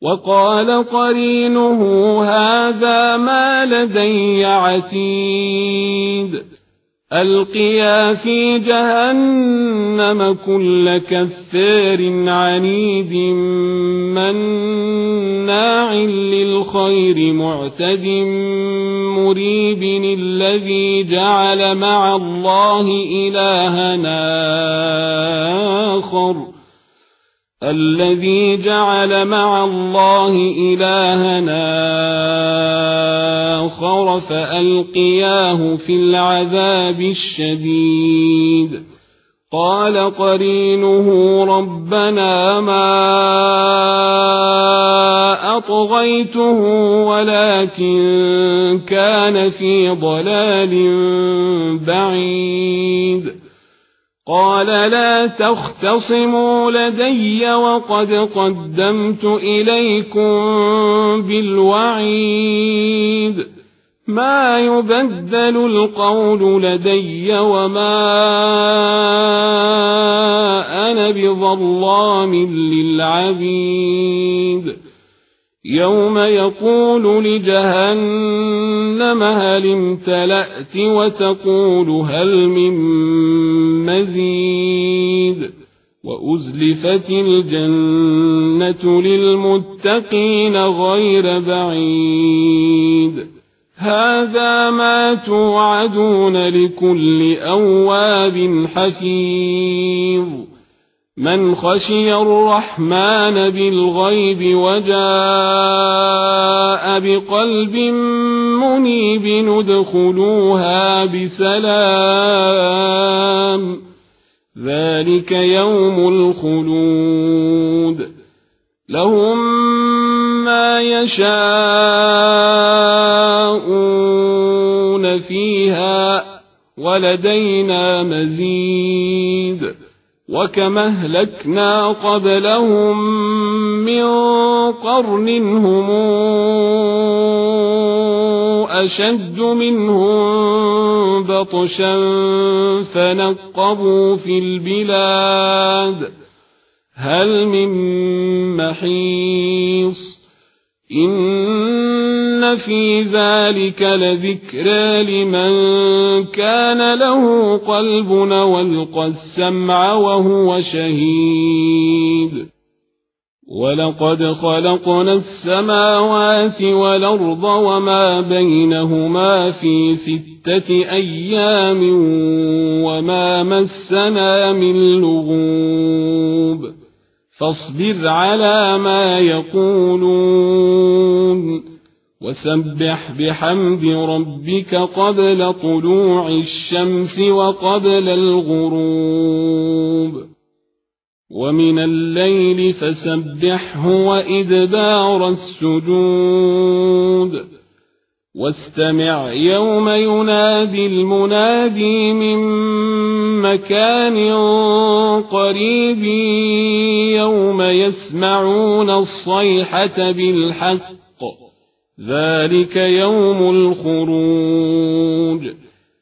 وقال قرينه هذا ما لدي عتيد ألقيا في جهنم كل كفار عنيد مناع للخير معتد مريب الذي جعل مع الله إلهنا آخر فألقياه في العذاب الشديد قال قرينه ربنا ما أطغيته ولكن كان في ضلال بعيد قال لا تختصموا لدي وقد قدمت إليكم بالوعيد ما يبدل القول لدي وما أنا بظلام للعبيد يوم يقول لجهنم هل امتلأت وتقول هل من مزيد وأزلفت الجنة للمتقين غير بعيد هذا ما توعدون لكل أواب حفيظ من خشي الرحمن بالغيب وجاء بقلب منيب ادخلوها بسلام ذلك يوم الخلود لهم ما يشاءون فيها ولدينا مزيد وكما أهلكنا قبلهم من قرن هم أشد منهم بطشا فنقبوا في البلاد هل من محيص إن في ذلك لذكرى لمن كان له قلب والقى السمع وهو شهيد ولقد خلقنا السماوات والأرض وما بينهما في 6 أيام وما مسنا من لغوب فاصبر على ما يقولون وسبح بحمد ربك قبل طلوع الشمس وقبل الغروب ومن الليل فسبحه وإدبار السجود واستمع يوم ينادي المنادي من مكان قريب يوم يسمعون الصيحة بالحق ذلك يوم الخروج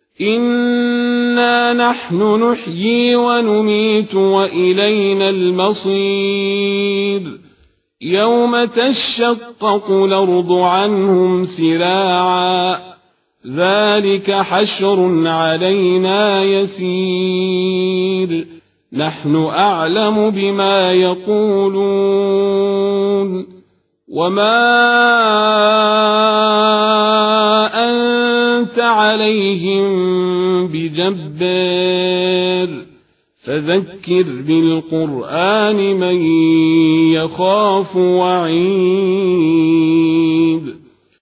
إنا نحن نحيي ونميت وإلينا المصير يوم تشقق الأرض عنهم سراعا ذلك حشر علينا يسير نحن أعلم بما يقولون وما أنت عليهم بجبار فذكر بالقرآن من يخاف وعيد